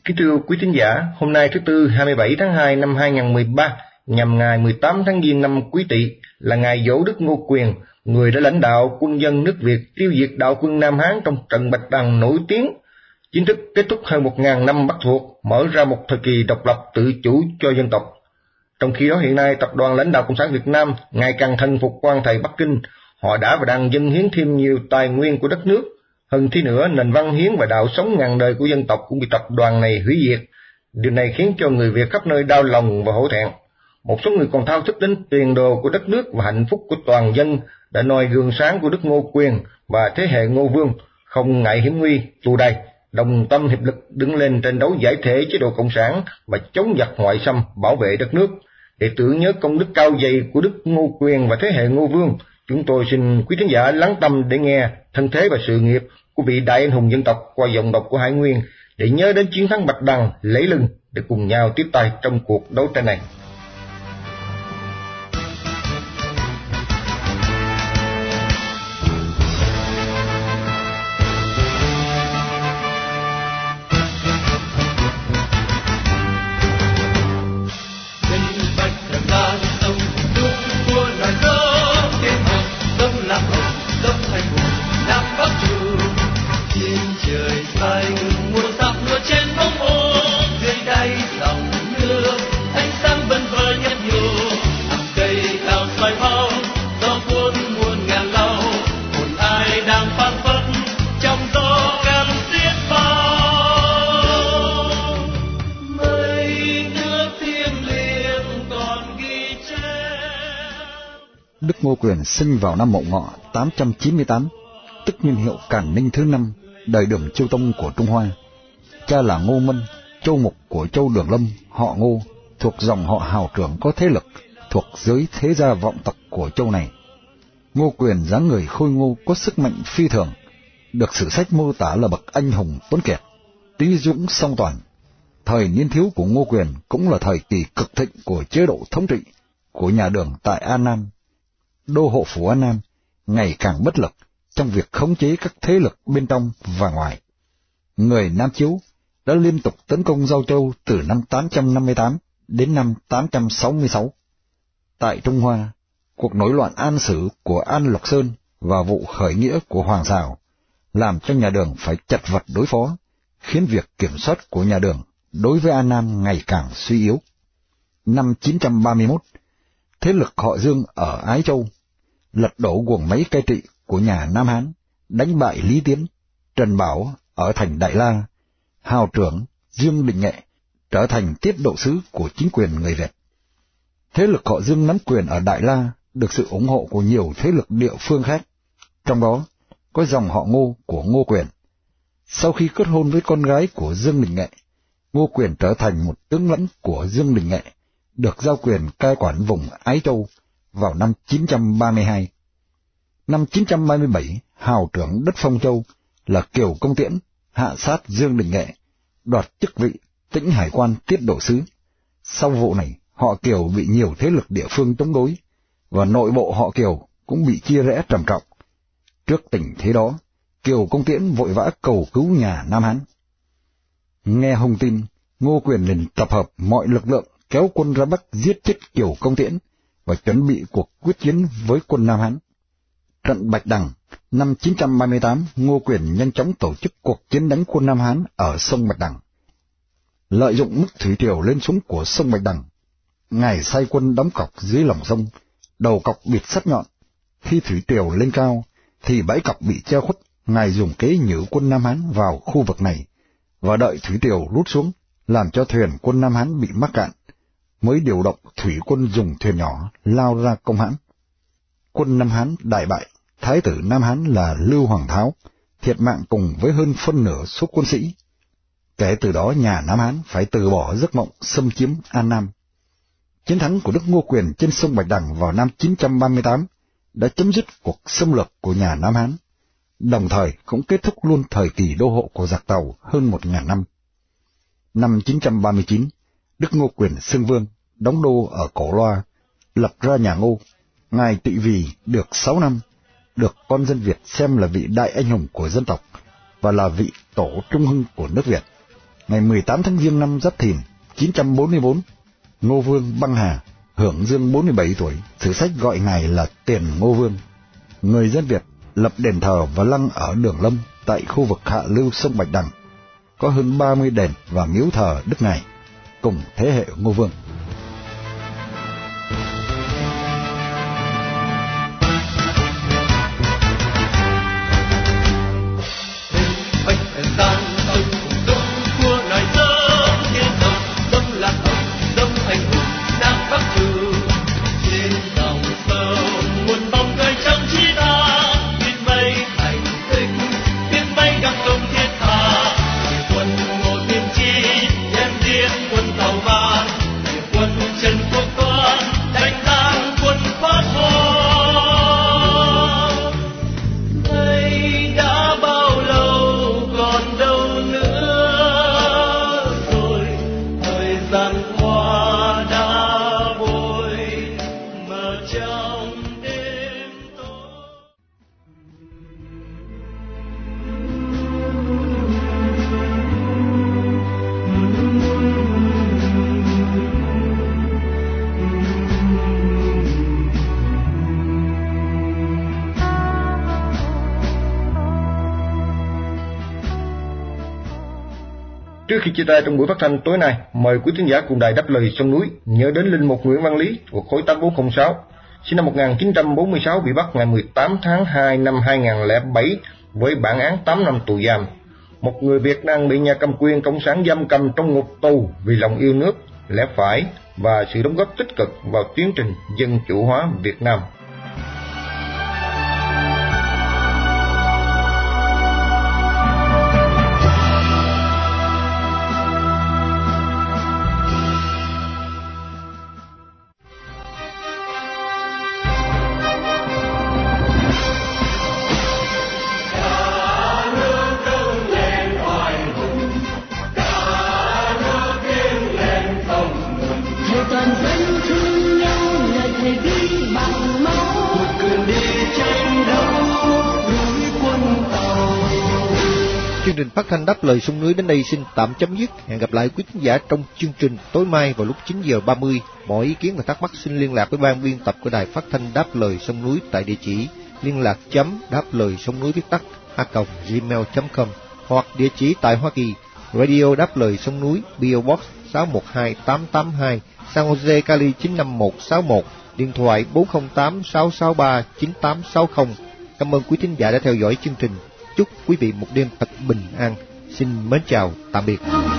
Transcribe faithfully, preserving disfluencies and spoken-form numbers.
Kính thưa quý thính giả, hôm nay thứ Tư hai mươi bảy tháng hai năm hai nghìn không trăm mười ba, nhằm ngày mười tám tháng Giêng năm Quý Tỵ, là ngày giỗ Đức Ngô Quyền, người đã lãnh đạo quân dân nước Việt tiêu diệt đạo quân Nam Hán trong trận Bạch Đằng nổi tiếng, chính thức kết thúc hơn một ngàn năm Bắc thuộc, mở ra một thời kỳ độc lập tự chủ cho dân tộc. Trong khi đó hiện nay, tập đoàn lãnh đạo Cộng sản Việt Nam ngày càng thần phục quan thầy Bắc Kinh, họ đã và đang dâng hiến thêm nhiều tài nguyên của đất nước. Hơn thế nữa, nền văn hiến và đạo sống ngàn đời của dân tộc cũng bị tập đoàn này hủy diệt. Điều này khiến cho người Việt khắp nơi đau lòng và hổ thẹn. Một số người còn thao thức đến tiền đồ của đất nước và hạnh phúc của toàn dân, đã noi gương sáng của Đức Ngô Quyền và thế hệ Ngô Vương, không ngại hiểm nguy, tù đày, đồng tâm hiệp lực đứng lên tranh đấu giải thể chế độ cộng sản và chống giặc ngoại xâm, bảo vệ đất nước. Để tưởng nhớ công đức cao dày của Đức Ngô Quyền và thế hệ Ngô Vương, chúng tôi xin quý thính giả lắng tâm để nghe thân thế và sự nghiệp của vị đại anh hùng dân tộc qua giọng đọc của Hải Nguyên, để nhớ đến chiến thắng Bạch Đằng lấy lưng, để cùng nhau tiếp tay trong cuộc đấu tranh này. Đức Ngô Quyền sinh vào năm Mậu Ngọ tám trăm chín mươi tám, tức niên hiệu Càn Ninh thứ năm, đời Đường Chiêu Tông của Trung Hoa. Cha là Ngô Mân, châu mục của châu Đường Lâm, họ Ngô, thuộc dòng họ hào trưởng có thế lực, thuộc giới thế gia vọng tộc của châu này. Ngô Quyền dáng người khôi ngô, có sức mạnh phi thường, được sử sách mô tả là bậc anh hùng tuấn kiệt, trí dũng song toàn. Thời niên thiếu của Ngô Quyền cũng là thời kỳ cực thịnh của chế độ thống trị của nhà Đường tại An Nam. Đô hộ phủ An Nam ngày càng bất lực trong việc khống chế các thế lực bên trong và ngoài. Người Nam Chiếu đã liên tục tấn công Giao Châu từ năm tám trăm năm mươi tám đến năm tám trăm sáu mươi sáu. Tại Trung Hoa, cuộc nổi loạn An Sử của An Lộc Sơn và vụ khởi nghĩa của Hoàng Sào làm cho nhà Đường phải chật vật đối phó, khiến việc kiểm soát của nhà Đường đối với An Nam ngày càng suy yếu. Năm chín trăm ba mươi mốt, thế lực họ Dương ở Ái Châu lật đổ guồng máy cai trị của nhà Nam Hán, đánh bại Lý Tiến, Trần Bảo ở thành Đại La. Hào trưởng Dương Đình Nghệ trở thành tiết độ sứ của chính quyền người Việt. Thế lực họ Dương nắm quyền ở Đại La được sự ủng hộ của nhiều thế lực địa phương khác, trong đó có dòng họ Ngô của Ngô Quyền. Sau khi kết hôn với con gái của Dương Đình Nghệ, Ngô Quyền trở thành một tướng lĩnh của Dương Đình Nghệ, được giao quyền cai quản vùng Ái Châu vào năm chín trăm ba mươi hai. Năm chín trăm ba mươi bảy, hào trưởng đất Phong Châu là Kiều Công Tiễn hạ sát Dương Đình Nghệ, đoạt chức vị Tĩnh Hải quan tiết độ sứ. Sau vụ này, họ Kiều bị nhiều thế lực địa phương chống đối, và nội bộ họ Kiều cũng bị chia rẽ trầm trọng. Trước tình thế đó, Kiều Công Tiễn vội vã cầu cứu nhà Nam Hán. Nghe hung tin, Ngô Quyền liền tập hợp mọi lực lượng kéo quân ra Bắc giết chết Kiều Công Tiễn và chuẩn bị cuộc quyết chiến với quân Nam Hán. Trận Bạch Đằng năm chín trăm ba mươi tám, Ngô Quyền nhanh chóng tổ chức cuộc chiến đánh quân Nam Hán ở sông Bạch Đằng. Lợi dụng mức thủy triều lên xuống của sông Bạch Đằng, ngài sai quân đóng cọc dưới lòng sông, đầu cọc bịt sắt nhọn. Khi thủy triều lên cao thì bãi cọc bị che khuất, ngài dùng kế nhử quân Nam Hán vào khu vực này và đợi thủy triều rút xuống, làm cho thuyền quân Nam Hán bị mắc cạn, mới điều động thủy quân dùng thuyền nhỏ lao ra công hãm. Quân Nam Hán đại bại, thái tử Nam Hán là Lưu Hoàng Tháo thiệt mạng cùng với hơn phân nửa số quân sĩ. Kể từ đó nhà Nam Hán phải từ bỏ giấc mộng xâm chiếm An Nam. Chiến thắng của Đức Ngô Quyền trên sông Bạch Đằng vào năm chín trăm ba mươi tám đã chấm dứt cuộc xâm lược của nhà Nam Hán, đồng thời cũng kết thúc luôn thời kỳ đô hộ của giặc Tàu hơn một ngàn năm. Năm chín trăm ba mươi chín, Đức Ngô Quyền xưng vương, đóng đô ở Cổ Loa, lập ra nhà Ngô. Ngài trị vì được sáu năm, được con dân Việt xem là vị đại anh hùng của dân tộc và là vị tổ trung hưng của nước Việt. ngày mười tám tháng Giêng năm Giáp Thìn chín trăm bốn mươi tư, Ngô Vương băng hà, hưởng dương bốn mươi bảy tuổi, sử sách gọi ngài là Tiền Ngô Vương. Người dân Việt lập đền thờ và lăng ở Đường Lâm tại khu vực hạ lưu sông Bạch Đằng, có hơn ba mươi đền và miếu thờ đức ngài cùng thế hệ Ngô Vương. Trước khi chia tay trong buổi phát thanh tối nay, mời quý thính giả cùng đài Đáp Lời Sông Núi nhớ đến linh mục Nguyễn Văn Lý thuộc khối tám bốn không sáu, sinh năm một nghìn chín trăm bốn mươi sáu, bị bắt ngày mười tám tháng hai năm hai nghìn không trăm lẻ bảy với bản án tám năm tù giam. Một người Việt đang bị nhà cầm quyền cộng sản giam cầm trong ngục tù vì lòng yêu nước, lẽ phải và sự đóng góp tích cực vào tiến trình dân chủ hóa Việt Nam. Chương trình phát thanh Đáp Lời Sông Núi đến đây xin tạm chấm dứt. Hẹn gặp lại quý khán giả trong chương trình tối mai vào lúc chín giờ ba mươi. Mọi ý kiến và thắc mắc xin liên lạc với ban biên tập của đài phát thanh Đáp Lời Sông Núi tại địa chỉ liên lạc chấm đáp lời sông núi viết tắt a còng gmail chấm com hoặc địa chỉ tại Hoa Kỳ, Radio Đáp Lời Sông Núi, pê ô Box sáu một hai tám tám hai, San Jose, Cali chín năm một sáu một, điện thoại bốn không tám sáu sáu ba chín tám sáu không. Cảm ơn quý thính giả đã theo dõi chương trình. Chúc quý vị một đêm thật bình an. Xin mến chào, tạm biệt.